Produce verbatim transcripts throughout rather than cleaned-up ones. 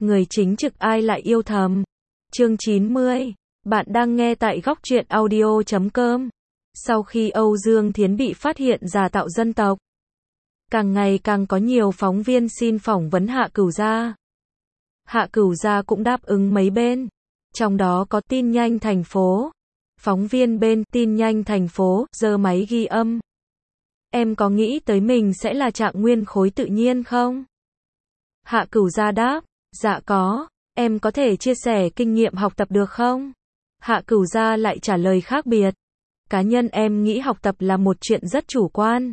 người chính trực ai lại yêu thầm. Chương chín mươi. Bạn đang nghe tại góc truyện audio chấm com. Sau khi Âu Dương Thiến bị phát hiện giả tạo dân tộc, càng ngày càng có nhiều phóng viên xin phỏng vấn Hạ Cửu Gia. Hạ Cửu Gia cũng đáp ứng mấy bên. Trong đó có Tin Nhanh Thành phố. Phóng viên bên Tin Nhanh Thành phố giơ máy ghi âm. Em có nghĩ tới mình sẽ là trạng nguyên khối tự nhiên không? Hạ Cửu Gia đáp, dạ có, em có thể chia sẻ kinh nghiệm học tập được không? Hạ Cửu Gia lại trả lời khác biệt. Cá nhân em nghĩ học tập là một chuyện rất chủ quan.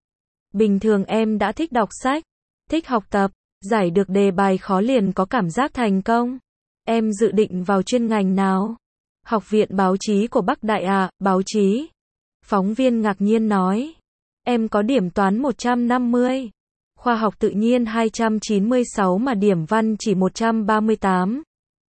Bình thường em đã thích đọc sách, thích học tập, giải được đề bài khó liền có cảm giác thành công. Em dự định vào chuyên ngành nào? Học viện báo chí của Bắc Đại à, báo chí. Phóng viên ngạc nhiên nói. Em có điểm toán một trăm năm mươi, khoa học tự nhiên hai trăm chín mươi sáu mà điểm văn chỉ một trăm ba mươi tám.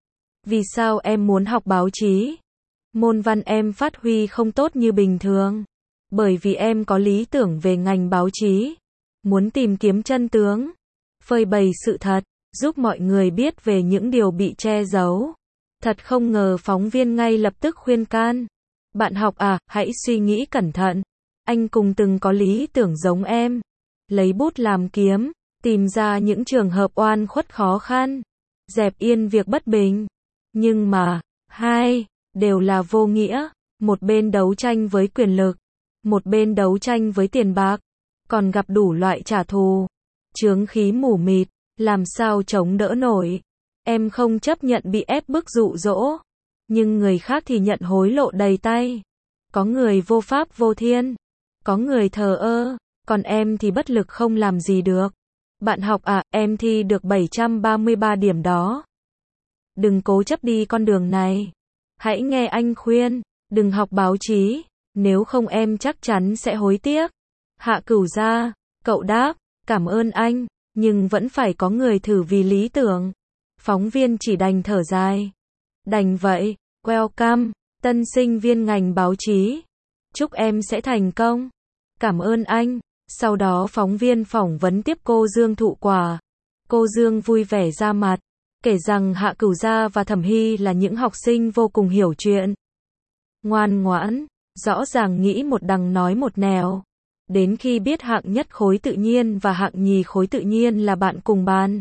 Vì sao em muốn học báo chí? Môn văn em phát huy không tốt như bình thường. Bởi vì em có lý tưởng về ngành báo chí. Muốn tìm kiếm chân tướng, phơi bày sự thật, giúp mọi người biết về những điều bị che giấu. Thật không ngờ phóng viên ngay lập tức khuyên can. Bạn học à, hãy suy nghĩ cẩn thận. Anh cùng từng có lý tưởng giống em. Lấy bút làm kiếm, tìm ra những trường hợp oan khuất khó khăn, dẹp yên việc bất bình. Nhưng mà, hai, đều là vô nghĩa. Một bên đấu tranh với quyền lực, một bên đấu tranh với tiền bạc, còn gặp đủ loại trả thù. Chướng khí mù mịt, làm sao chống đỡ nổi. Em không chấp nhận bị ép bức dụ dỗ, nhưng người khác thì nhận hối lộ đầy tay. Có người vô pháp vô thiên, có người thờ ơ, còn em thì bất lực không làm gì được. Bạn học à, em thi được bảy trăm ba mươi ba điểm đó. Đừng cố chấp đi con đường này. Hãy nghe anh khuyên, đừng học báo chí, nếu không em chắc chắn sẽ hối tiếc. Hạ Cửu Gia, cậu đáp, cảm ơn anh, nhưng vẫn phải có người thử vì lý tưởng. Phóng viên chỉ đành thở dài. Đành vậy, welcome, tân sinh viên ngành báo chí. Chúc em sẽ thành công. Cảm ơn anh. Sau đó phóng viên phỏng vấn tiếp cô Dương Thụ Quả. Cô Dương vui vẻ ra mặt, kể rằng Hạ Cửu Gia và Thẩm Hy là những học sinh vô cùng hiểu chuyện, ngoan ngoãn, rõ ràng nghĩ một đằng nói một nẻo. Đến khi biết hạng nhất khối tự nhiên và hạng nhì khối tự nhiên là bạn cùng bàn,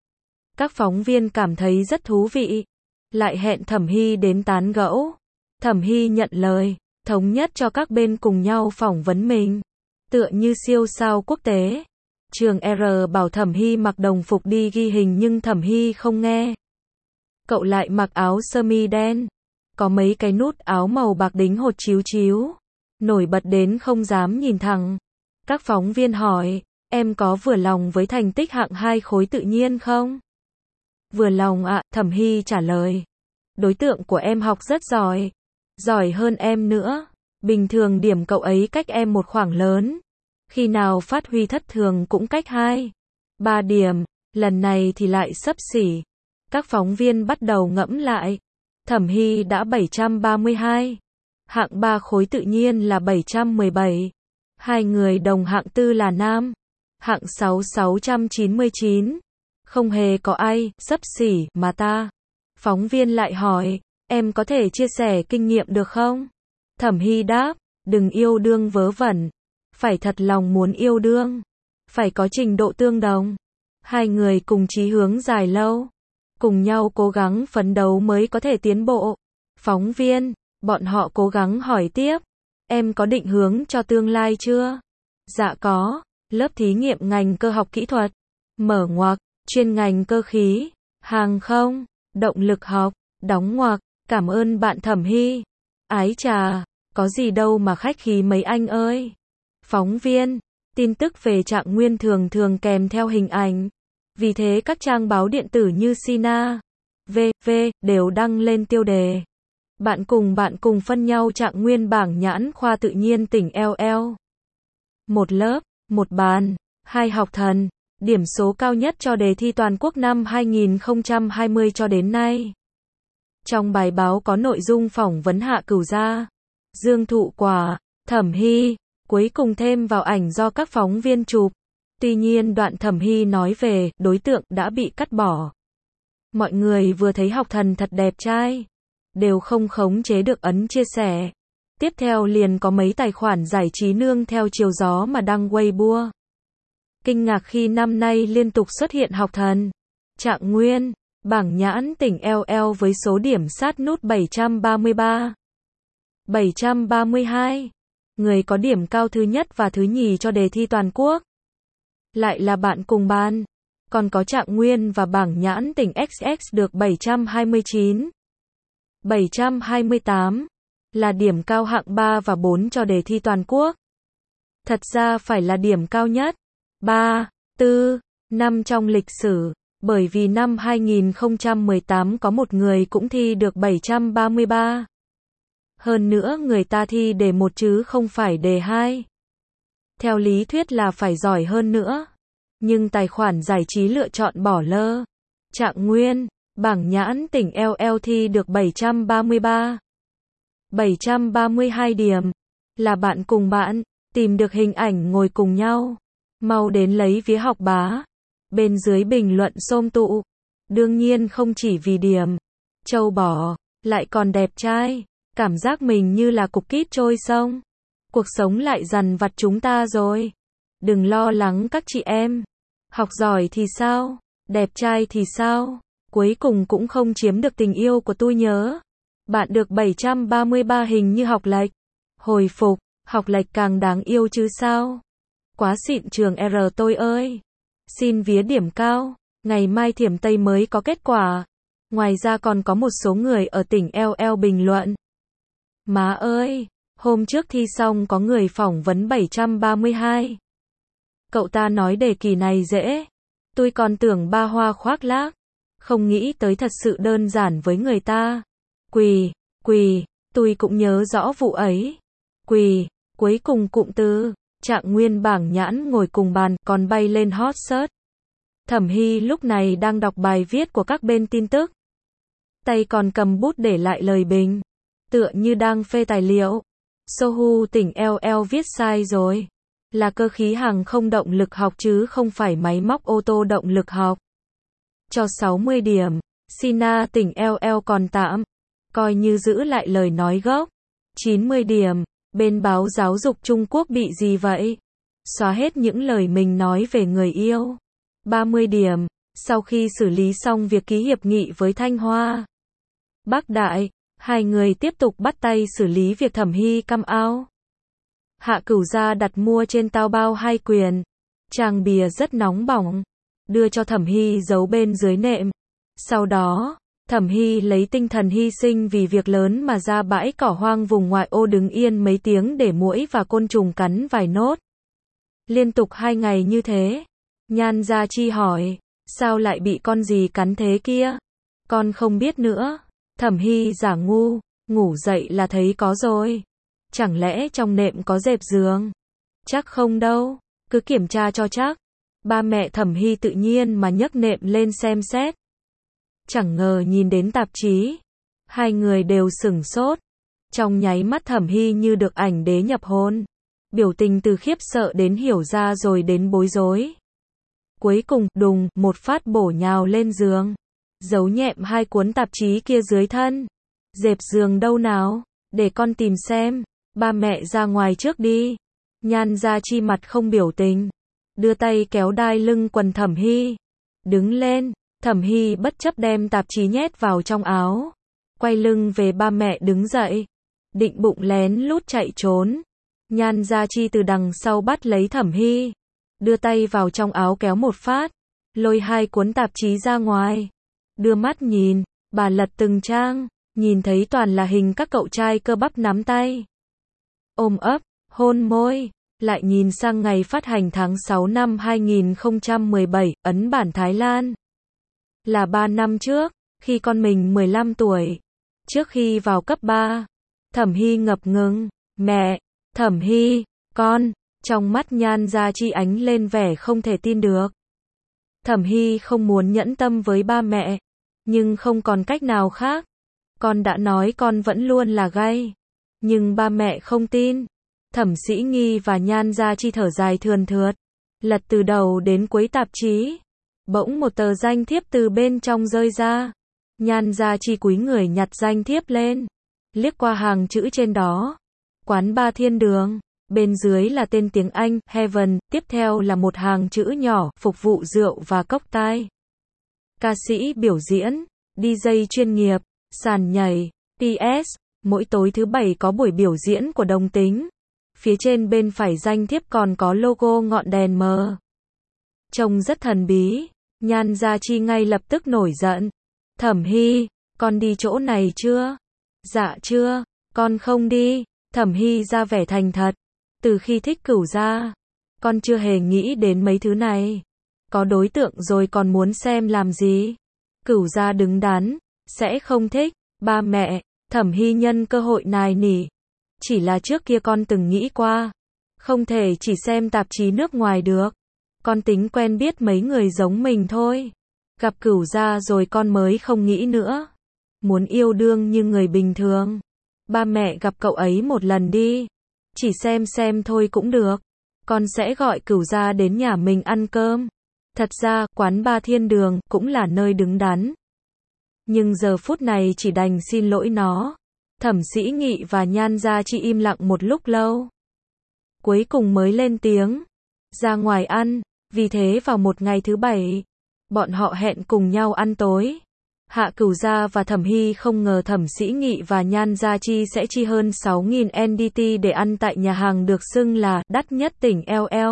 các phóng viên cảm thấy rất thú vị, lại hẹn Thẩm Hy đến tán gẫu. Thẩm Hy nhận lời, thống nhất cho các bên cùng nhau phỏng vấn mình, tựa như siêu sao quốc tế. Trường R bảo Thẩm Hy mặc đồng phục đi ghi hình nhưng Thẩm Hy không nghe. Cậu lại mặc áo sơ mi đen, có mấy cái nút áo màu bạc đính hột chíu chíu, nổi bật đến không dám nhìn thẳng. Các phóng viên hỏi, em có vừa lòng với thành tích hạng hai khối tự nhiên không? Vừa lòng ạ, à, Thẩm Hy trả lời. Đối tượng của em học rất giỏi, giỏi hơn em nữa. Bình thường điểm cậu ấy cách em một khoảng lớn. Khi nào phát huy thất thường cũng cách hai, ba điểm, lần này thì lại xấp xỉ. Các phóng viên bắt đầu ngẫm lại. Thẩm Hy đã bảy trăm ba mươi hai, hạng ba khối tự nhiên là bảy trăm mười bảy. Hai người đồng hạng tư là nam, hạng sáu sáu trăm chín mươi chín. Không hề có ai xấp xỉ mà ta. Phóng viên lại hỏi, em có thể chia sẻ kinh nghiệm được không? Thẩm Hy đáp, đừng yêu đương vớ vẩn, phải thật lòng muốn yêu đương, phải có trình độ tương đồng. Hai người cùng chí hướng dài lâu, cùng nhau cố gắng phấn đấu mới có thể tiến bộ. Phóng viên, bọn họ cố gắng hỏi tiếp, em có định hướng cho tương lai chưa? Dạ có, lớp thí nghiệm ngành cơ học kỹ thuật, mở ngoặc, chuyên ngành cơ khí, hàng không, động lực học, đóng ngoặc, cảm ơn bạn Thẩm Hy. Ái chà, có gì đâu mà khách khí mấy anh ơi. Phóng viên, tin tức về trạng nguyên thường thường kèm theo hình ảnh. Vì thế các trang báo điện tử như Sina, vê vê đều đăng lên tiêu đề. Bạn cùng bạn cùng phân nhau trạng nguyên bảng nhãn khoa tự nhiên tỉnh eo eo. Một lớp, một bàn, hai học thần, điểm số cao nhất cho đề thi toàn quốc năm hai nghìn không trăm hai mươi cho đến nay. Trong bài báo có nội dung phỏng vấn Hạ Cửu Gia, Dương Thụ Quả, Thẩm Hy, cuối cùng thêm vào ảnh do các phóng viên chụp. Tuy nhiên đoạn Thẩm Hy nói về đối tượng đã bị cắt bỏ. Mọi người vừa thấy học thần thật đẹp trai, đều không khống chế được ấn chia sẻ. Tiếp theo liền có mấy tài khoản giải trí nương theo chiều gió mà đăng Weibo. Kinh ngạc khi năm nay liên tục xuất hiện học thần. Trạng Nguyên, bảng nhãn tỉnh L L với số điểm sát nút bảy trăm ba mươi ba, bảy trăm ba mươi hai. Người có điểm cao thứ nhất và thứ nhì cho đề thi toàn quốc. Lại là bạn cùng ban. Còn có Trạng Nguyên và bảng nhãn tỉnh X X được bảy trăm hai mươi chín, bảy trăm hai mươi tám. Là điểm cao hạng ba và bốn cho đề thi toàn quốc. Thật ra phải là điểm cao nhất. ba, bốn, năm trong lịch sử. Bởi vì năm hai nghìn không trăm mười tám có một người cũng thi được bảy trăm ba mươi ba. Hơn nữa người ta thi đề một chứ không phải đề hai. Theo lý thuyết là phải giỏi hơn nữa. Nhưng tài khoản giải trí lựa chọn bỏ lơ. Trạng Nguyên, bảng nhãn tỉnh L L thi được bảy trăm ba mươi ba, bảy trăm ba mươi hai điểm. Là bạn cùng bạn, tìm được hình ảnh ngồi cùng nhau. Mau đến lấy vía học bá. Bên dưới bình luận xôm tụ. Đương nhiên không chỉ vì điểm trâu bò, lại còn đẹp trai. Cảm giác mình như là cục kít trôi sông. Cuộc sống lại dằn vặt chúng ta rồi. Đừng lo lắng các chị em. Học giỏi thì sao? Đẹp trai thì sao? Cuối cùng cũng không chiếm được tình yêu của tôi nhớ. Bạn được bảy trăm ba mươi ba hình như học lệch. Hồi phục, học lệch càng đáng yêu chứ sao? Quá xịn trường R tôi ơi. Xin vía điểm cao. Ngày mai Thiểm Tây mới có kết quả. Ngoài ra còn có một số người ở tỉnh L L bình luận. Má ơi, hôm trước thi xong có người phỏng vấn bảy trăm ba mươi hai. Cậu ta nói đề kỳ này dễ. Tôi còn tưởng ba hoa khoác lác. Không nghĩ tới thật sự đơn giản với người ta. Quỳ, quỳ, tôi cũng nhớ rõ vụ ấy. Quỳ, cuối cùng cụm từ, Trạng Nguyên bảng nhãn ngồi cùng bàn còn bay lên hot search. Thẩm Hy lúc này đang đọc bài viết của các bên tin tức. Tay còn cầm bút để lại lời bình. Tựa như đang phê tài liệu. Sohu tỉnh L L viết sai rồi. Là cơ khí hàng không động lực học chứ không phải máy móc ô tô động lực học. Cho sáu mươi điểm. Sina tỉnh L L còn tạm. Coi như giữ lại lời nói gốc. chín mươi điểm. Bên báo giáo dục Trung Quốc bị gì vậy? Xóa hết những lời mình nói về người yêu. ba mươi điểm. Sau khi xử lý xong việc ký hiệp nghị với Thanh Hoa, Bắc Đại, hai người tiếp tục bắt tay xử lý việc Thẩm Hy come out. Hạ Cửu Gia đặt mua trên Taobao hai quyền. Trang bìa rất nóng bỏng. Đưa cho Thẩm Hy giấu bên dưới nệm. Sau đó, Thẩm Hy lấy tinh thần hy sinh vì việc lớn mà ra bãi cỏ hoang vùng ngoại ô đứng yên mấy tiếng để muỗi và côn trùng cắn vài nốt. Liên tục hai ngày như thế. Nhan Gia Chi hỏi, sao lại bị con gì cắn thế kia? Con không biết nữa. Thẩm Hy giả ngu, ngủ dậy là thấy có rồi. Chẳng lẽ trong nệm có dẹp giường? Chắc không đâu, cứ kiểm tra cho chắc. Ba mẹ Thẩm Hy tự nhiên mà nhấc nệm lên xem xét. Chẳng ngờ nhìn đến tạp chí. Hai người đều sửng sốt. Trong nháy mắt Thẩm Hy như được ảnh đế nhập hồn. Biểu tình từ khiếp sợ đến hiểu ra rồi đến bối rối. Cuối cùng, đùng, một phát bổ nhào lên giường. Giấu nhẹm hai cuốn tạp chí kia dưới thân. Dẹp giường đâu nào? Để con tìm xem. Ba mẹ ra ngoài trước đi. Nhan Gia Chi mặt không biểu tình. Đưa tay kéo đai lưng quần Thẩm Hy. Đứng lên. Thẩm Hy bất chấp đem tạp chí nhét vào trong áo. Quay lưng về ba mẹ đứng dậy. Định bụng lén lút chạy trốn. Nhan Gia Chi từ đằng sau bắt lấy Thẩm Hy. Đưa tay vào trong áo kéo một phát. Lôi hai cuốn tạp chí ra ngoài. Đưa mắt nhìn. Bà lật từng trang. Nhìn thấy toàn là hình các cậu trai cơ bắp nắm tay. Ôm ấp, hôn môi. Lại nhìn sang ngày phát hành tháng sáu năm hai nghìn không trăm mười bảy, ấn bản Thái Lan. Là ba năm trước, khi con mình mười lăm tuổi. Trước khi vào cấp ba. Thẩm Hy ngập ngừng. Mẹ, Thẩm Hy, con. Trong mắt Nhan Gia Chi ánh lên vẻ không thể tin được. Thẩm Hy không muốn nhẫn tâm với ba mẹ. Nhưng không còn cách nào khác. Con đã nói con vẫn luôn là gay. Nhưng ba mẹ không tin. Thẩm Sĩ Nghi và Nhan Gia Chi thở dài thườn thượt. Lật từ đầu đến cuối tạp chí. Bỗng một tờ danh thiếp từ bên trong rơi ra. Nhan Gia Chi cúi người nhặt danh thiếp lên, liếc qua hàng chữ trên đó. Quán Ba Thiên Đường. Bên dưới là tên tiếng Anh, Heaven, tiếp theo là một hàng chữ nhỏ, phục vụ rượu và cốc tai. Ca sĩ biểu diễn, đi giây chuyên nghiệp, sàn nhảy. pê ét, mỗi tối thứ bảy có buổi biểu diễn của Đồng Tính. Phía trên bên phải danh thiếp còn có logo ngọn đèn mờ. Trông rất thần bí, Nhan Gia Chi ngay lập tức nổi giận. Thẩm Hy, con đi chỗ này chưa? Dạ chưa, con không đi. Thẩm Hy ra vẻ thành thật. Từ khi thích Cửu Gia, con chưa hề nghĩ đến mấy thứ này. Có đối tượng rồi còn muốn xem làm gì? Cửu Gia đứng đắn, sẽ không thích. Ba mẹ, Thẩm Hy nhân cơ hội nài nỉ. Chỉ là trước kia con từng nghĩ qua, không thể chỉ xem tạp chí nước ngoài được. Con tính quen biết mấy người giống mình thôi. Gặp Cửu Gia rồi con mới không nghĩ nữa. Muốn yêu đương như người bình thường. Ba mẹ gặp cậu ấy một lần đi. Chỉ xem xem thôi cũng được. Con sẽ gọi Cửu Gia đến nhà mình ăn cơm. Thật ra, quán Ba Thiên Đường cũng là nơi đứng đắn. Nhưng giờ phút này chỉ đành xin lỗi nó. Thẩm Sĩ Nghị và Nhan Gia Chi im lặng một lúc lâu. Cuối cùng mới lên tiếng. Ra ngoài ăn. Vì thế vào một ngày thứ bảy, bọn họ hẹn cùng nhau ăn tối. Hạ Cửu Gia và Thẩm Hy không ngờ Thẩm Sĩ Nghị và Nhan Gia Chi sẽ chi hơn sáu nghìn en đê tê để ăn tại nhà hàng được xưng là đắt nhất tỉnh lờ lờ.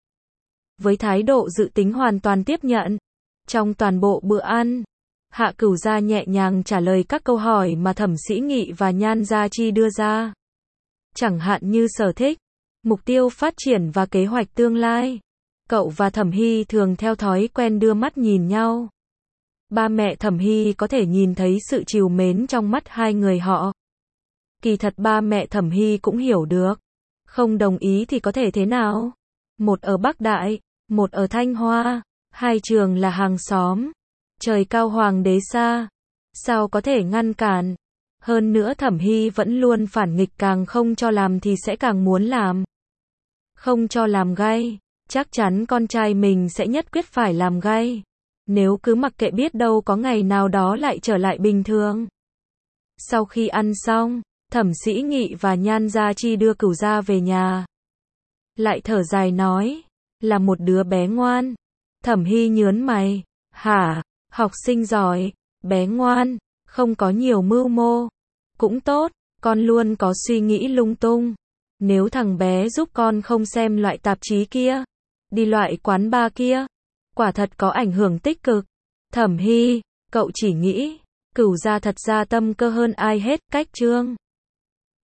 Với thái độ dự tính hoàn toàn tiếp nhận. Trong toàn bộ bữa ăn, Hạ Cửu Gia nhẹ nhàng trả lời các câu hỏi mà Thẩm Sĩ Nghị và Nhan Gia Chi đưa ra. Chẳng hạn như sở thích, mục tiêu phát triển và kế hoạch tương lai. Cậu và Thẩm Hy thường theo thói quen đưa mắt nhìn nhau. Ba mẹ Thẩm Hy có thể nhìn thấy sự trìu mến trong mắt hai người họ. Kỳ thật ba mẹ Thẩm Hy cũng hiểu được. Không đồng ý thì có thể thế nào? Một ở Bắc Đại, một ở Thanh Hoa. Hai trường là hàng xóm. Trời cao hoàng đế xa. Sao có thể ngăn cản? Hơn nữa Thẩm Hy vẫn luôn phản nghịch, càng không cho làm thì sẽ càng muốn làm. Không cho làm gay. Chắc chắn con trai mình sẽ nhất quyết phải làm gay. Nếu cứ mặc kệ biết đâu có ngày nào đó lại trở lại bình thường. Sau khi ăn xong, Thẩm Sĩ Nghị và Nhan Gia Chi đưa Cửu Gia về nhà. Lại thở dài nói, là một đứa bé ngoan. Thẩm Hy nhớn mày, hả, học sinh giỏi, bé ngoan, không có nhiều mưu mô. Cũng tốt, con luôn có suy nghĩ lung tung. Nếu thằng bé giúp con không xem loại tạp chí kia, đi loại quán bar kia, quả thật có ảnh hưởng tích cực. Thẩm Hy, cậu chỉ nghĩ, Cửu Gia thật ra tâm cơ hơn ai hết, cách Trương